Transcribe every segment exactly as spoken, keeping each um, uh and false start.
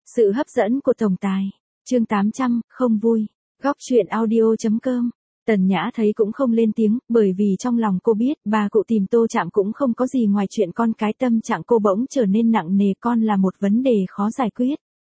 Sự hấp dẫn của tổng tài. Chương tám trăm, không vui. Góc truyện audio chấm com. Tần Nhã thấy cũng không lên tiếng, bởi vì trong lòng cô biết, bà cụ tìm Tô Trạm cũng không có gì ngoài chuyện con cái, tâm trạng cô bỗng trở nên nặng nề, con là một vấn đề khó giải quyết.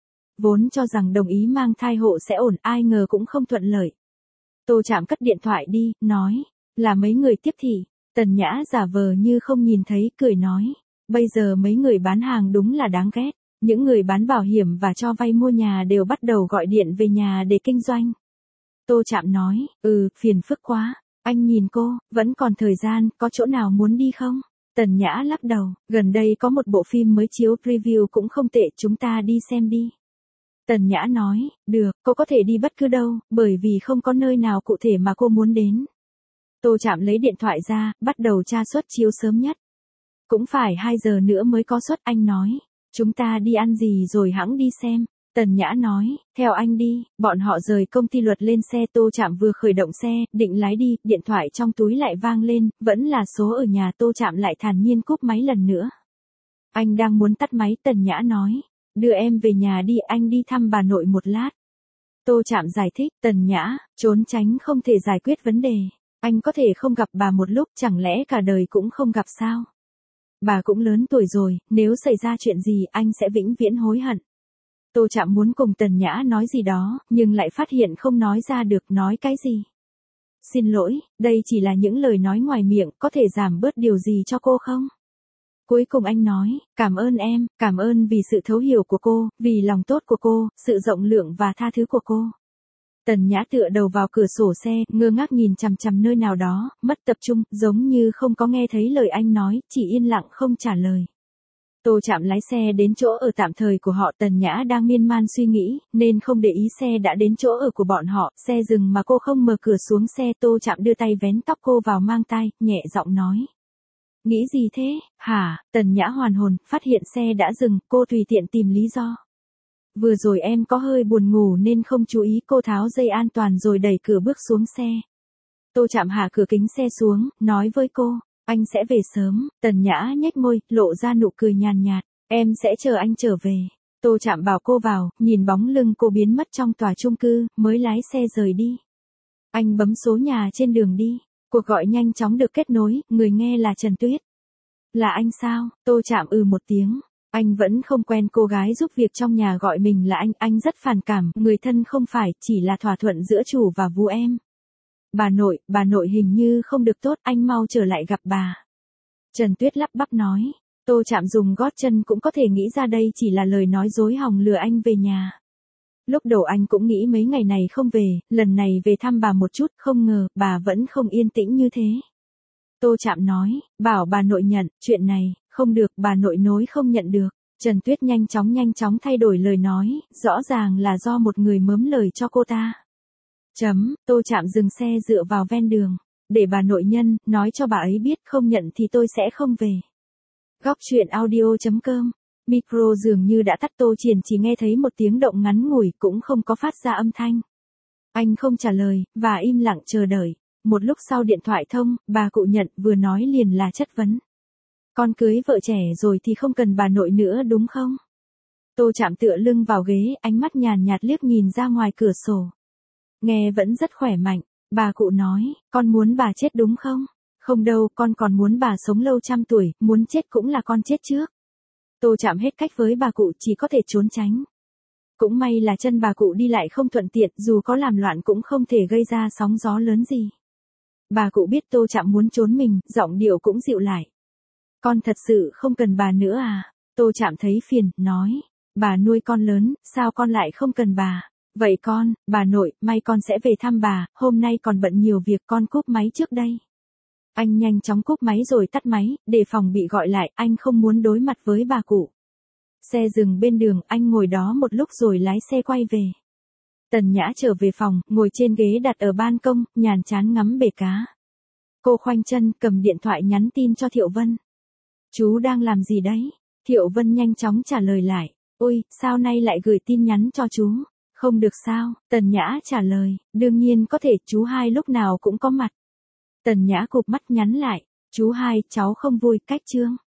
Vốn cho rằng đồng ý mang thai hộ sẽ ổn, ai ngờ cũng không thuận lợi. Tô Trạm cất điện thoại đi, nói, là mấy người tiếp thị. Tần Nhã giả vờ như không nhìn thấy, cười nói, bây giờ mấy người bán hàng đúng là đáng ghét. Những người bán bảo hiểm và cho vay mua nhà đều bắt đầu gọi điện về nhà để kinh doanh. Tô Trạm nói, ừ, phiền phức quá. Anh nhìn cô, vẫn còn thời gian, có chỗ nào muốn đi không? Tần Nhã lắc đầu, gần đây có một bộ phim mới chiếu, preview cũng không tệ, chúng ta đi xem đi. Tần Nhã nói, được, cô có thể đi bất cứ đâu, bởi vì không có nơi nào cụ thể mà cô muốn đến. Tô Trạm lấy điện thoại ra, bắt đầu tra suất chiếu sớm nhất. Cũng phải hai giờ nữa mới có suất, anh nói. Chúng ta đi ăn gì rồi hẵng đi xem. Tần Nhã nói, theo anh đi. Bọn họ rời công ty luật lên xe. Tô Trạm vừa khởi động xe, định lái đi, điện thoại trong túi lại vang lên, vẫn là số ở nhà. Tô Trạm lại thản nhiên cúp máy lần nữa. Anh đang muốn tắt máy, Tần Nhã nói, đưa em về nhà đi, anh đi thăm bà nội một lát. Tô Trạm giải thích, Tần Nhã, trốn tránh không thể giải quyết vấn đề. Anh có thể không gặp bà một lúc, chẳng lẽ cả đời cũng không gặp sao? Bà cũng lớn tuổi rồi, nếu xảy ra chuyện gì anh sẽ vĩnh viễn hối hận. Tô Trạm muốn cùng Tần Nhã nói gì đó, nhưng lại phát hiện không nói ra được, nói cái gì. Xin lỗi, đây chỉ là những lời nói ngoài miệng, có thể giảm bớt điều gì cho cô không? Cuối cùng anh nói, cảm ơn em, cảm ơn vì sự thấu hiểu của cô, vì lòng tốt của cô, sự rộng lượng và tha thứ của cô. Tần Nhã tựa đầu vào cửa sổ xe, ngơ ngác nhìn chằm chằm nơi nào đó, mất tập trung, giống như không có nghe thấy lời anh nói, chỉ yên lặng không trả lời. Tô Trạm lái xe đến chỗ ở tạm thời của họ. Tần Nhã đang miên man suy nghĩ, nên không để ý xe đã đến chỗ ở của bọn họ, xe dừng mà cô không mở cửa xuống xe. Tô Trạm đưa tay vén tóc cô vào mang tai, nhẹ giọng nói. Nghĩ gì thế, hả? Tần Nhã hoàn hồn, phát hiện xe đã dừng, cô tùy tiện tìm lý do. Vừa rồi em có hơi buồn ngủ nên không chú ý, cô tháo dây an toàn rồi đẩy cửa bước xuống xe. Tô Trạm hạ cửa kính xe xuống, nói với cô, anh sẽ về sớm. Tần Nhã nhếch môi, lộ ra nụ cười nhàn nhạt, em sẽ chờ anh trở về. Tô Trạm bảo cô vào, nhìn bóng lưng cô biến mất trong tòa chung cư, mới lái xe rời đi. Anh bấm số nhà trên đường đi, cuộc gọi nhanh chóng được kết nối, người nghe là Trần Tuyết. Là anh sao? Tô Trạm ừ một tiếng. Anh vẫn không quen cô gái giúp việc trong nhà gọi mình là anh, anh rất phản cảm, người thân không phải, chỉ là thỏa thuận giữa chủ và vú em. Bà nội, bà nội hình như không được tốt, anh mau trở lại gặp bà. Trần Tuyết lắp bắp nói, Tô Trạm dùng gót chân cũng có thể nghĩ ra đây chỉ là lời nói dối hòng lừa anh về nhà. Lúc đầu anh cũng nghĩ mấy ngày này không về, lần này về thăm bà một chút, không ngờ, bà vẫn không yên tĩnh như thế. Tô Trạm nói, bảo bà nội nhận, chuyện này, không được, bà nội nối không nhận được. Trần Tuyết nhanh chóng nhanh chóng thay đổi lời nói, rõ ràng là do một người mớm lời cho cô ta. Chấm, Tô Trạm dừng xe dựa vào ven đường. Để bà nội nhân, nói cho bà ấy biết, không nhận thì tôi sẽ không về. Góc truyện audio chấm com. Micro dường như đã tắt. Tô Triển chỉ nghe thấy một tiếng động ngắn ngủi, cũng không có phát ra âm thanh. Anh không trả lời, và im lặng chờ đợi. Một lúc sau điện thoại thông, bà cụ nhận, vừa nói liền là chất vấn. Con cưới vợ trẻ rồi thì không cần bà nội nữa đúng không? Tô Trạm tựa lưng vào ghế, ánh mắt nhàn nhạt liếc nhìn ra ngoài cửa sổ. Nghe vẫn rất khỏe mạnh. Bà cụ nói, con muốn bà chết đúng không? Không đâu, con còn muốn bà sống lâu trăm tuổi, muốn chết cũng là con chết trước. Tô Trạm hết cách với bà cụ, chỉ có thể trốn tránh. Cũng may là chân bà cụ đi lại không thuận tiện, dù có làm loạn cũng không thể gây ra sóng gió lớn gì. Bà cụ biết Tô Trạm muốn trốn mình, giọng điệu cũng dịu lại. Con thật sự không cần bà nữa à? Tô Trạm thấy phiền, nói, bà nuôi con lớn, sao con lại không cần bà? Vậy con, bà nội, may con sẽ về thăm bà, hôm nay còn bận nhiều việc, con cúp máy trước đây. Anh nhanh chóng cúp máy rồi tắt máy, để phòng bị gọi lại, anh không muốn đối mặt với bà cụ. Xe dừng bên đường, anh ngồi đó một lúc rồi lái xe quay về. Tần Nhã trở về phòng, ngồi trên ghế đặt ở ban công, nhàn chán ngắm bể cá. Cô khoanh chân, cầm điện thoại nhắn tin cho Thiệu Vân. Chú đang làm gì đấy? Thiệu Vân nhanh chóng trả lời lại. Ôi, sao nay lại gửi tin nhắn cho chú? Không được sao? Tần Nhã trả lời, đương nhiên có thể, chú hai lúc nào cũng có mặt. Tần Nhã cụp mắt nhắn lại, chú hai, cháu không vui, cách chương.